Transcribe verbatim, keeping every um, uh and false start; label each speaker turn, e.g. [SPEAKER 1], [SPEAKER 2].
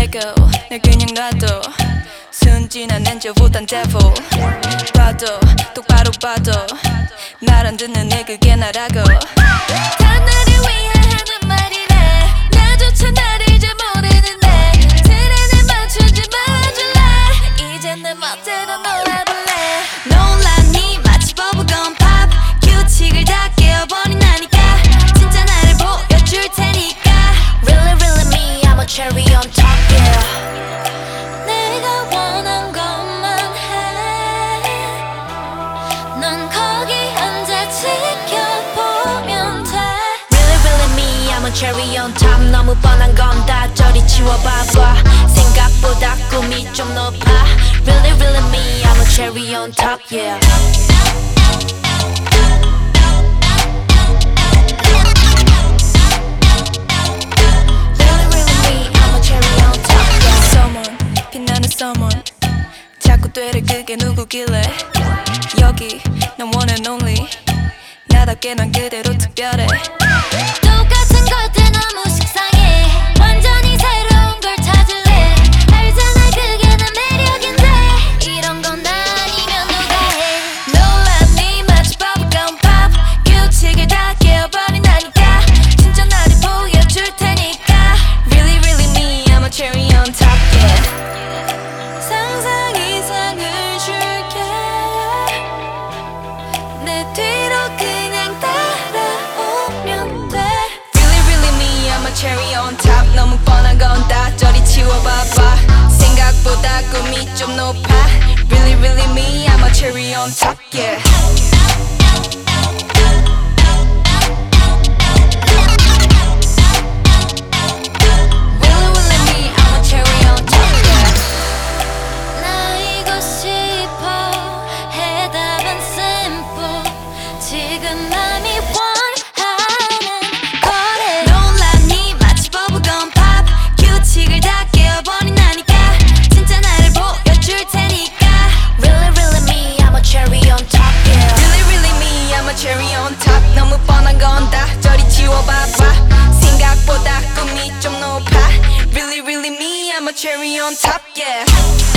[SPEAKER 1] go 날 그냥 놔둬 순진한 엔저보단 devil 봐도 똑바로 봐도 말 안 듣는 애 그게 나라고 다 나를 위해 하는 말이래 나조차 나를 잘 모르는데 트렌에 맞추지 말아줄래 이젠 내 멋대로 놀아볼래 놀랐니 마치 버블건 팝 규칙을 다 깨어버린다니까 진짜 나를 보여줄 테니까
[SPEAKER 2] Really really me I'm a cherry on top yeah
[SPEAKER 1] 내가 원한 것만 해넌 거기 앉아 지켜보면 돼
[SPEAKER 2] Really really me I'm a cherry on top 너무 뻔한 건 다 저리 치워봐봐 생각보다 꿈이 좀 높아 Really really me I'm a cherry on top yeah
[SPEAKER 1] someone 자꾸 되려 그게 누구길래 여기 난 one and only 나답게 난 그대로 특별해 똑같은 것들 너무 식상해 완전히 새로운 걸 찾을래 알잖아 그게 난 매력인데 이런 건 아니면 누가 해 놀랐니 마치 버블건 팝 규칙을 다 깨어버린다니까 진짜 나를 보여줄 테니까 Really really me I'm a cherry on top yeah 상상 이상을 줄게 내 뒤로 그냥 따라오면 돼 Really really me I'm a cherry on top 너무 뻔한 건 다 저리 치워봐봐 생각보다 꿈이 좀 높아 Really really me I'm a cherry on top yeah 지금 맘이 원하는 거래 놀랐니 마치 버블건 팝 규칙을 다 깨어버린다니까 진짜 나를 보여줄 테니까
[SPEAKER 2] Really really me I'm a cherry on top yeah
[SPEAKER 1] Really really me I'm a cherry on top 너무 뻔한 건 다 저리 치워봐봐 생각보다 꿈이 좀 높아 Really really me I'm a cherry on top yeah